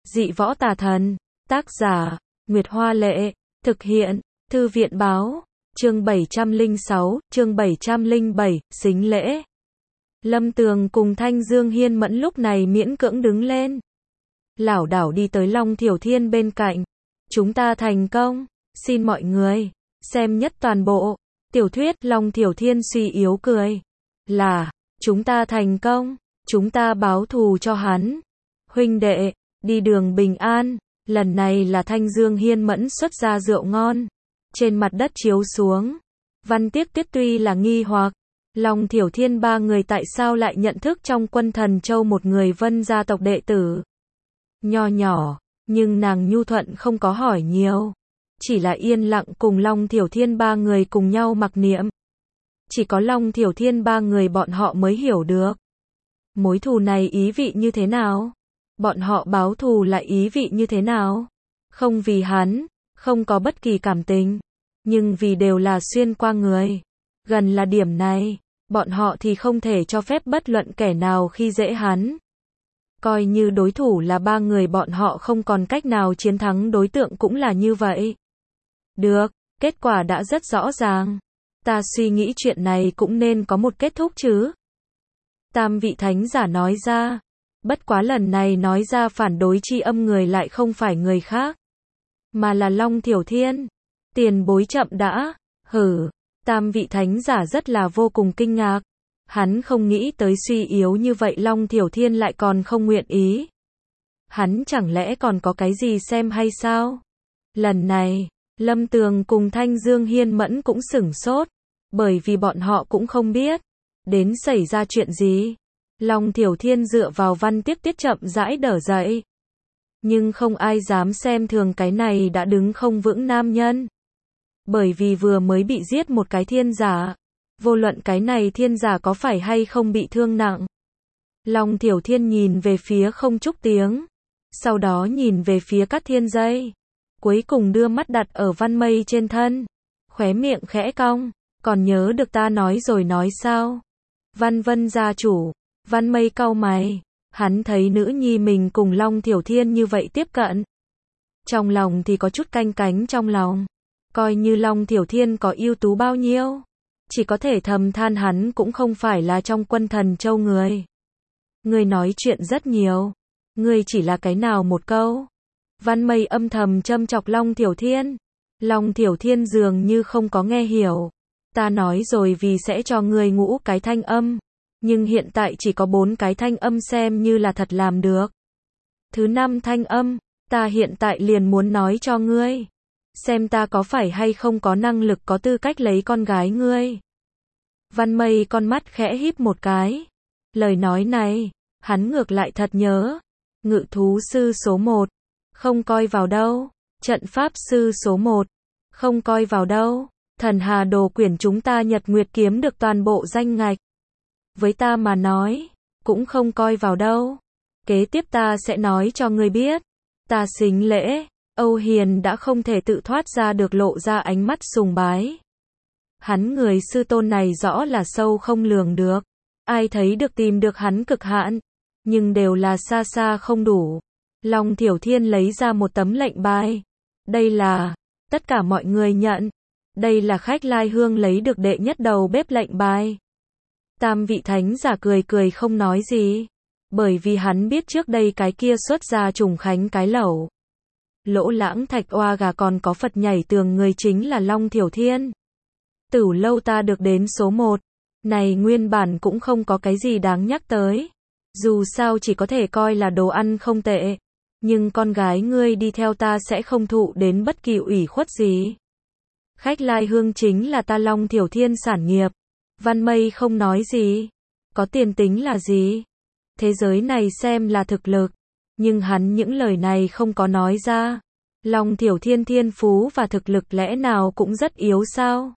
Dị võ tà thần. Tác giả, Nguyệt Hoa Lệ. Thực hiện, Thư viện Báo. Chương 706, chương 707, xính lễ. Lâm Tường cùng Thanh Dương Hiên Mẫn lúc này miễn cưỡng đứng lên. Lảo đảo đi tới Long Thiểu Thiên bên cạnh. Chúng ta thành công. Xin mọi người xem nhất toàn bộ tiểu thuyết. Long Thiểu Thiên suy yếu cười. Là, chúng ta thành công. Chúng ta báo thù cho hắn. Huynh đệ, đi đường bình an. Lần này là Thanh Dương Hiên Mẫn xuất ra rượu ngon. Trên mặt đất chiếu xuống. Văn Tiếc Tuyết tuy là nghi hoặc. Long Thiểu Thiên ba người tại sao lại nhận thức trong Quân Thần Châu một người Vân gia tộc đệ tử. Nho nhỏ, nhưng nàng nhu thuận không có hỏi nhiều. Chỉ là yên lặng cùng Long Thiểu Thiên ba người cùng nhau mặc niệm. Chỉ có Long Thiểu Thiên ba người bọn họ mới hiểu được. Mối thù này ý vị như thế nào? Bọn họ báo thù lại ý vị như thế nào? Không vì hắn, không có bất kỳ cảm tình. Nhưng vì đều là xuyên qua người. Gần là điểm này, bọn họ thì không thể cho phép bất luận kẻ nào khi dễ hắn. Coi như đối thủ là ba người bọn họ không còn cách nào chiến thắng đối tượng cũng là như vậy. Được, kết quả đã rất rõ ràng. Ta suy nghĩ chuyện này cũng nên có một kết thúc chứ. Tam vị thánh giả nói ra. Bất quá lần này nói ra phản đối chi âm người lại không phải người khác. Mà là Long Thiểu Thiên. Tiền bối chậm đã. Hử. Tam vị thánh giả rất là vô cùng kinh ngạc. Hắn không nghĩ tới suy yếu như vậy Long Thiểu Thiên lại còn không nguyện ý. Hắn chẳng lẽ còn có cái gì xem hay sao? Lần này, Lâm Tường cùng Thanh Dương Hiên Mẫn cũng sửng sốt. Bởi vì bọn họ cũng không biết. Đến xảy ra chuyện gì? Long Thiểu Thiên dựa vào Văn Tiếc Tuyết chậm rãi đỡ dậy. Nhưng không ai dám xem thường cái này đã đứng không vững nam nhân. Bởi vì vừa mới bị giết một cái thiên giả. Vô luận cái này thiên giả có phải hay không bị thương nặng. Long Thiểu Thiên nhìn về phía không trúc tiếng. Sau đó nhìn về phía các thiên dây. Cuối cùng đưa mắt đặt ở Văn Mây trên thân. Khóe miệng khẽ cong. Còn nhớ được ta nói rồi nói sao? Văn Vân gia chủ. Văn Mây cau mày. Hắn thấy nữ nhi mình cùng Long Thiểu Thiên như vậy tiếp cận. Trong lòng thì có chút canh cánh trong lòng. Coi như Long Thiểu Thiên có ưu tú bao nhiêu. Chỉ có thể thầm than hắn cũng không phải là trong Quân Thần Châu người. Người nói chuyện rất nhiều. Người chỉ là cái nào một câu. Văn Mây âm thầm châm chọc Long Thiểu Thiên. Long Thiểu Thiên dường như không có nghe hiểu. Ta nói rồi vì sẽ cho người ngũ cái thanh âm. Nhưng hiện tại chỉ có 4 cái thanh âm xem như là thật làm được. Thứ 5 thanh âm, ta hiện tại liền muốn nói cho ngươi. Xem ta có phải hay không có năng lực có tư cách lấy con gái ngươi. Văn Mây con mắt khẽ híp một cái. Lời nói này, hắn ngược lại thật nhớ. Ngự thú sư số 1, không coi vào đâu. Trận pháp sư số 1, không coi vào đâu. Thần Hà Đồ Quyển chúng ta Nhật Nguyệt kiếm được toàn bộ danh ngạch. Với ta mà nói, cũng không coi vào đâu. Kế tiếp ta sẽ nói cho ngươi biết. Ta xính lễ. Âu Hiền đã không thể tự thoát ra được lộ ra ánh mắt sùng bái. Hắn người sư tôn này rõ là sâu không lường được. Ai thấy được tìm được hắn cực hạn. Nhưng đều là xa xa không đủ. Long Thiểu Thiên lấy ra một tấm lệnh bài. Đây là, tất cả mọi người nhận. Đây là khách lai hương lấy được đệ nhất đầu bếp lệnh bài. Tam vị thánh giả cười cười không nói gì. Bởi vì hắn biết trước đây cái kia xuất ra trùng khánh cái lẩu. Lỗ Lãng Thạch Oa gà còn có Phật nhảy tường người chính là Long Thiểu Thiên. Tửu lâu ta được đến số 1. Này nguyên bản cũng không có cái gì đáng nhắc tới. Dù sao chỉ có thể coi là đồ ăn không tệ. Nhưng con gái ngươi đi theo ta sẽ không thụ đến bất kỳ ủy khuất gì. Khách lai hương chính là ta Long Thiểu Thiên sản nghiệp. Văn Mây không nói gì. Có tiền tính là gì? Thế giới này xem là thực lực. Nhưng hắn những lời này không có nói ra. Long Thiểu Thiên thiên phú và thực lực lẽ nào cũng rất yếu sao?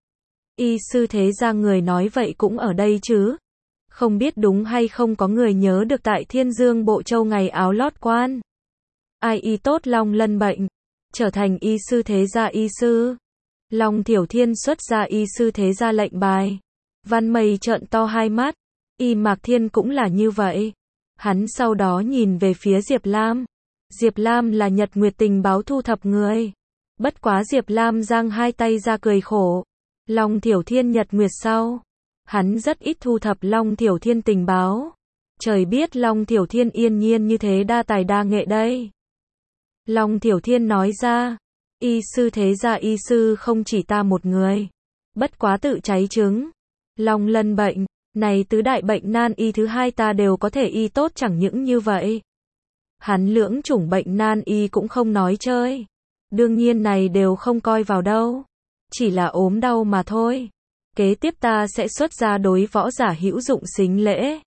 Y sư thế gia người nói vậy cũng ở đây chứ? Không biết đúng hay không có người nhớ được tại Thiên Dương Bộ Châu ngày áo lót quan. Ai y tốt Long Lân bệnh. Trở thành y sư thế gia y sư. Long Thiểu Thiên xuất ra y sư thế gia lệnh bài. Văn Mây trợn to hai mắt. Y Mạc Thiên cũng là như vậy. Hắn sau đó nhìn về phía Diệp Lam. Diệp Lam là Nhật Nguyệt tình báo thu thập người. Bất quá Diệp Lam giang hai tay ra cười khổ. Long Thiểu Thiên Nhật Nguyệt sao? Hắn rất ít thu thập Long Thiểu Thiên tình báo. Trời biết Long Thiểu Thiên yên nhiên như thế đa tài đa nghệ đây. Long Thiểu Thiên nói ra, y sư thế gia y sư không chỉ ta một người. Bất quá tự cháy trứng. Long lân bệnh, này tứ đại bệnh nan y thứ hai ta đều có thể y tốt chẳng những như vậy. Hắn lưỡng chủng bệnh nan y cũng không nói chơi. Đương nhiên này đều không coi vào đâu. Chỉ là ốm đau mà thôi. Kế tiếp ta sẽ xuất ra đối võ giả hữu dụng sính lễ.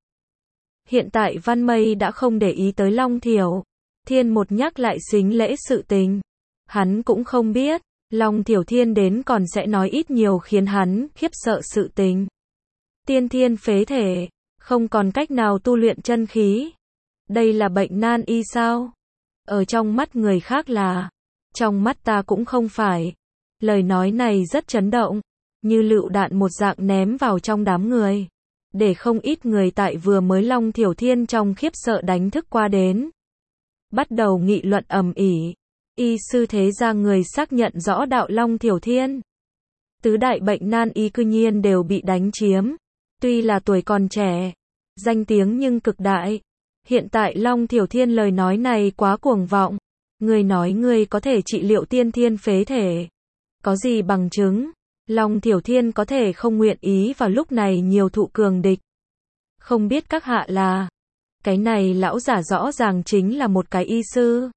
Hiện tại Văn Mây đã không để ý tới Long Thiểu Thiên một nhắc lại sính lễ sự tình. Hắn cũng không biết, Long Thiểu Thiên đến còn sẽ nói ít nhiều khiến hắn khiếp sợ sự tình. Tiên thiên phế thể, không còn cách nào tu luyện chân khí. Đây là bệnh nan y sao? Ở trong mắt người khác là, trong mắt ta cũng không phải. Lời nói này rất chấn động, như lựu đạn một dạng ném vào trong đám người. Để không ít người tại vừa mới Long Thiểu Thiên trong khiếp sợ đánh thức qua đến. Bắt đầu nghị luận ầm ĩ. Y sư thế gia người xác nhận rõ đạo Long Thiểu Thiên. Tứ đại bệnh nan y cư nhiên đều bị đánh chiếm. Tuy là tuổi còn trẻ, danh tiếng nhưng cực đại. Hiện tại Long Thiểu Thiên lời nói này quá cuồng vọng. Người nói người có thể trị liệu tiên thiên phế thể. Có gì bằng chứng? Long Thiểu Thiên có thể không nguyện ý vào lúc này nhiều thụ cường địch. Không biết các hạ là, cái này lão giả rõ ràng chính là một cái y sư.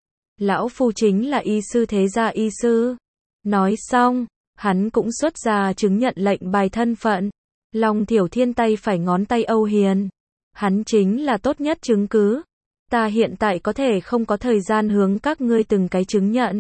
Lão phu chính là y sư thế gia y sư. Nói xong, hắn cũng xuất ra chứng nhận lệnh bài thân phận. Long Thiểu Thiên tay phải ngón tay Âu Hiền. Hắn chính là tốt nhất chứng cứ. Ta hiện tại có thể không có thời gian hướng các ngươi từng cái chứng nhận.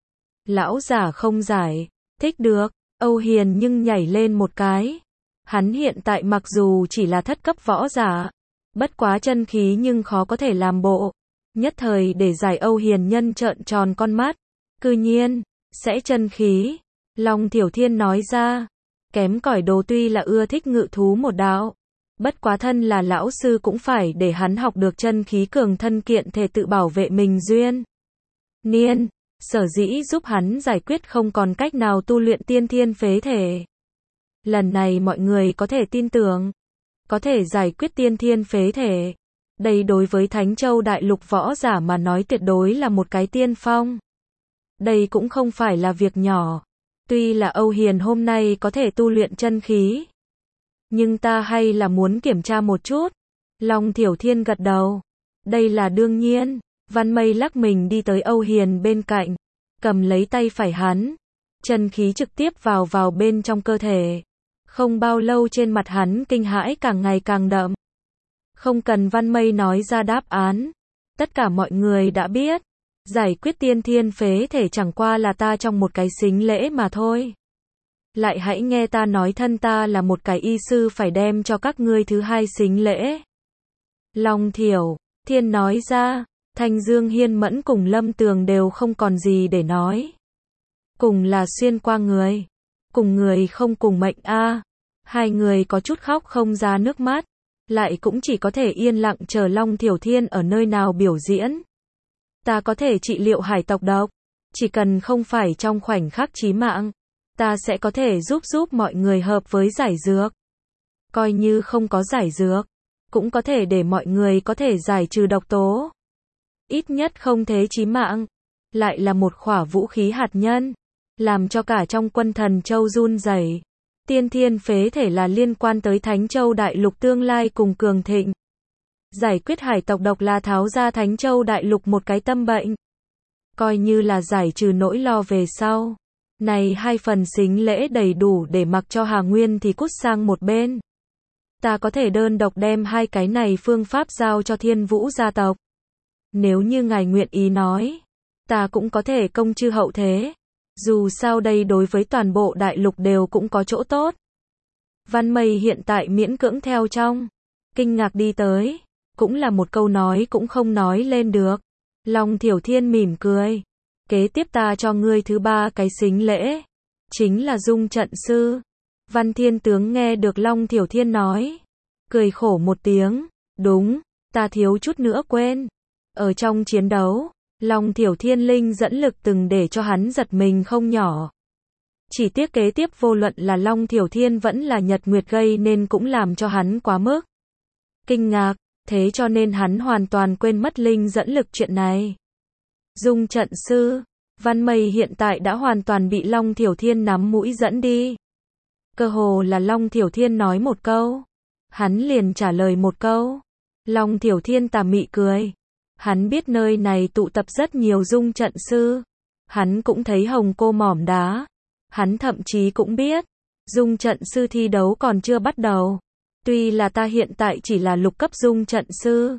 Lão giả không giải thích được. Âu Hiền nhưng nhảy lên một cái. Hắn hiện tại mặc dù chỉ là thất cấp võ giả, bất quá chân khí nhưng khó có thể làm bộ. Nhất thời để giải Âu Hiền nhân trợn tròn con mắt. Cư nhiên, sẽ chân khí. Long Thiểu Thiên nói ra, kém cỏi đồ tuy là ưa thích ngự thú một đạo. Bất quá thân là lão sư cũng phải để hắn học được chân khí cường thân kiện thể tự bảo vệ mình duyên. Niên, sở dĩ giúp hắn giải quyết không còn cách nào tu luyện tiên thiên phế thể. Lần này mọi người có thể tin tưởng, có thể giải quyết tiên thiên phế thể. Đây đối với Thánh Châu Đại Lục võ giả mà nói tuyệt đối là một cái tiên phong. Đây cũng không phải là việc nhỏ. Tuy là Âu Hiền hôm nay có thể tu luyện chân khí, nhưng ta hay là muốn kiểm tra một chút. Long Thiểu Thiên gật đầu. Đây là đương nhiên. Văn Mây lắc mình đi tới Âu Hiền bên cạnh, cầm lấy tay phải hắn. Chân khí trực tiếp vào bên trong cơ thể. Không bao lâu trên mặt hắn kinh hãi càng ngày càng đậm. Không cần Văn Mây nói ra đáp án. Tất cả mọi người đã biết. Giải quyết tiên thiên phế thể chẳng qua là ta trong một cái sính lễ mà thôi. Lại hãy nghe ta nói thân ta là một cái y sư phải đem cho các ngươi thứ hai sính lễ. Long Thiểu Thiên nói ra. Thanh Dương Hiên Mẫn cùng Lâm Tường đều không còn gì để nói. Cùng là xuyên qua người. Cùng người không cùng mệnh a. Hai người có chút khóc không ra nước mắt. Lại cũng chỉ có thể yên lặng chờ Long Thiểu Thiên ở nơi nào biểu diễn. Ta có thể trị liệu hải tộc độc. Chỉ cần không phải trong khoảnh khắc chí mạng. Ta sẽ có thể giúp mọi người hợp với giải dược. Coi như không có giải dược. Cũng có thể để mọi người có thể giải trừ độc tố. Ít nhất không thế chí mạng. Lại là một khỏa vũ khí hạt nhân. Làm cho cả trong quân Thần Châu run rẩy. Tiên thiên phế thể là liên quan tới Thánh Châu Đại Lục tương lai cùng cường thịnh. Giải quyết hải tộc độc là tháo ra Thánh Châu Đại Lục một cái tâm bệnh. Coi như là giải trừ nỗi lo về sau. Này hai phần sính lễ đầy đủ để mặc cho Hà Nguyên thì cút sang một bên. Ta có thể đơn độc đem hai cái này phương pháp giao cho Thiên Vũ gia tộc. Nếu như ngài nguyện ý nói, ta cũng có thể công chư hậu thế. Dù sao đây đối với toàn bộ đại lục đều cũng có chỗ tốt. Văn Mây hiện tại miễn cưỡng theo trong. Kinh ngạc đi tới. Cũng là một câu nói cũng không nói lên được. Long Thiểu Thiên mỉm cười. Kế tiếp ta cho ngươi thứ ba cái sính lễ. Chính là dung trận sư. Văn Thiên Tướng nghe được Long Thiểu Thiên nói. Cười khổ một tiếng. Đúng, ta thiếu chút nữa quên. Ở trong chiến đấu, Long Thiểu Thiên linh dẫn lực từng để cho hắn giật mình không nhỏ. Chỉ tiếc kế tiếp vô luận là Long Thiểu Thiên vẫn là Nhật Nguyệt gây nên cũng làm cho hắn quá mức kinh ngạc, thế cho nên hắn hoàn toàn quên mất linh dẫn lực chuyện này. Dung trận sư, Văn Mây hiện tại đã hoàn toàn bị Long Thiểu Thiên nắm mũi dẫn đi. Cơ hồ là Long Thiểu Thiên nói một câu, hắn liền trả lời một câu. Long Thiểu Thiên tà mị cười. Hắn biết nơi này tụ tập rất nhiều dung trận sư. Hắn cũng thấy hồng cô mỏm đá. Hắn thậm chí cũng biết, dung trận sư thi đấu còn chưa bắt đầu. Tuy là ta hiện tại chỉ là lục cấp dung trận sư.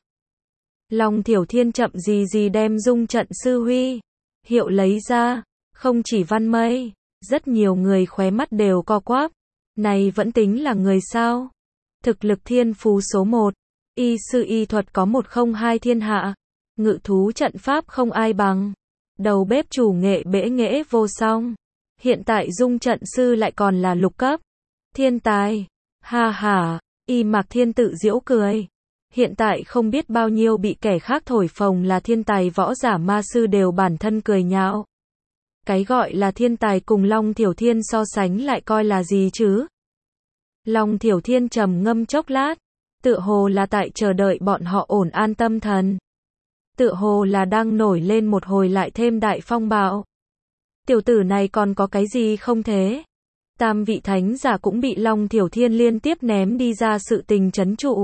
Long Thiểu Thiên chậm gì gì đem dung trận sư huy hiệu lấy ra. Không chỉ Văn Mây, rất nhiều người khóe mắt đều co quắp. Này vẫn tính là người sao? Thực lực thiên phú số 1. Y sư y thuật có 102 thiên hạ. Ngự thú trận pháp không ai bằng. Đầu bếp chủ nghệ bẽ nghễ vô song. Hiện tại dung trận sư lại còn là lục cấp. Thiên tài. Ha ha, Y Mạc Thiên tự giễu cười. Hiện tại không biết bao nhiêu bị kẻ khác thổi phồng là thiên tài võ giả ma sư đều bản thân cười nhạo. Cái gọi là thiên tài cùng Long Thiểu Thiên so sánh lại coi là gì chứ? Long Thiểu Thiên trầm ngâm chốc lát, tựa hồ là tại chờ đợi bọn họ ổn an tâm thần. Tựa hồ là đang nổi lên một hồi lại thêm đại phong bạo. Tiểu tử này còn có cái gì không thế? Tam vị thánh giả cũng bị Long Thiểu Thiên liên tiếp ném đi ra sự tình trấn trụ.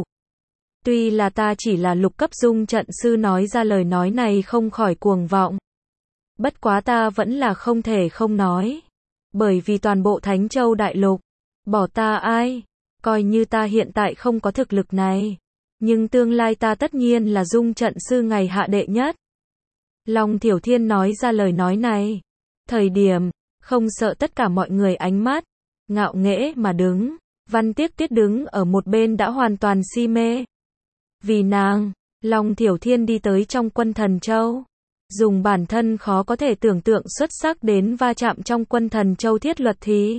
Tuy là ta chỉ là lục cấp dung trận sư nói ra lời nói này không khỏi cuồng vọng. Bất quá ta vẫn là không thể không nói. Bởi vì toàn bộ Thánh Châu Đại Lục, bỏ ta ai? Coi như ta hiện tại không có thực lực này. Nhưng tương lai ta tất nhiên là dung trận sư ngày hạ đệ nhất. Long Thiểu Thiên nói ra lời nói này. Thời điểm, không sợ tất cả mọi người ánh mắt. Ngạo nghễ mà đứng. Văn Tiếc Tuyết đứng ở một bên đã hoàn toàn si mê. Vì nàng, Long Thiểu Thiên đi tới trong quân Thần Châu. Dùng bản thân khó có thể tưởng tượng xuất sắc đến va chạm trong quân Thần Châu thiết luật thì.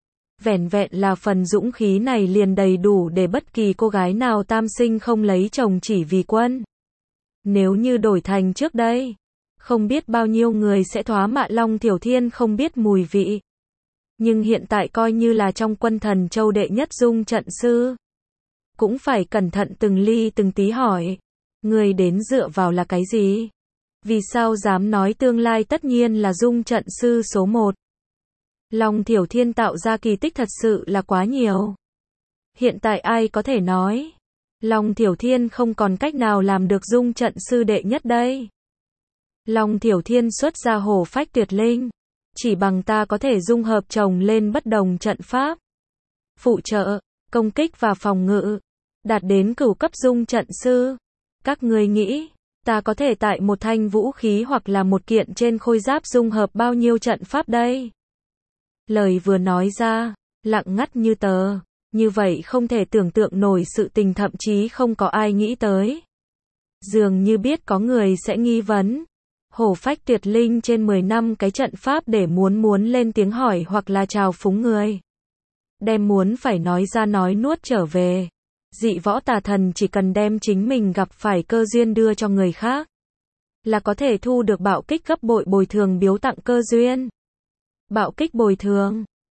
Vẻn vẹn là phần dũng khí này liền đầy đủ để bất kỳ cô gái nào tam sinh không lấy chồng chỉ vì quân. Nếu như đổi thành trước đây, không biết bao nhiêu người sẽ thoá mạ Long Thiểu Thiên không biết mùi vị. Nhưng hiện tại coi như là trong quân Thần Châu đệ nhất dung trận sư. Cũng phải cẩn thận từng ly từng tí hỏi. Người đến dựa vào là cái gì? Vì sao dám nói tương lai tất nhiên là dung trận sư số 1? Long Thiểu Thiên tạo ra kỳ tích thật sự là quá nhiều. Hiện tại ai có thể nói Long Thiểu Thiên không còn cách nào làm được dung trận sư đệ nhất đây. Long Thiểu Thiên xuất ra hổ phách tuyệt linh. Chỉ bằng ta có thể dung hợp chồng lên bất đồng trận pháp. Phụ trợ, công kích và phòng ngự. Đạt đến cửu cấp dung trận sư. Các ngươi nghĩ, ta có thể tại một thanh vũ khí hoặc là một kiện trên khôi giáp dung hợp bao nhiêu trận pháp đây? Lời vừa nói ra, lặng ngắt như tờ. Như vậy không thể tưởng tượng nổi sự tình thậm chí không có ai nghĩ tới. Dường như biết có người sẽ nghi vấn. Hổ phách tuyệt linh trên 10 năm cái trận pháp để muốn lên tiếng hỏi hoặc là chào phúng người. Đem muốn phải nói ra nói nuốt trở về. Dị võ tà thần chỉ cần đem chính mình gặp phải cơ duyên đưa cho người khác. Là có thể thu được bạo kích gấp bội bồi thường biếu tặng cơ duyên. Bạo kích bồi thường.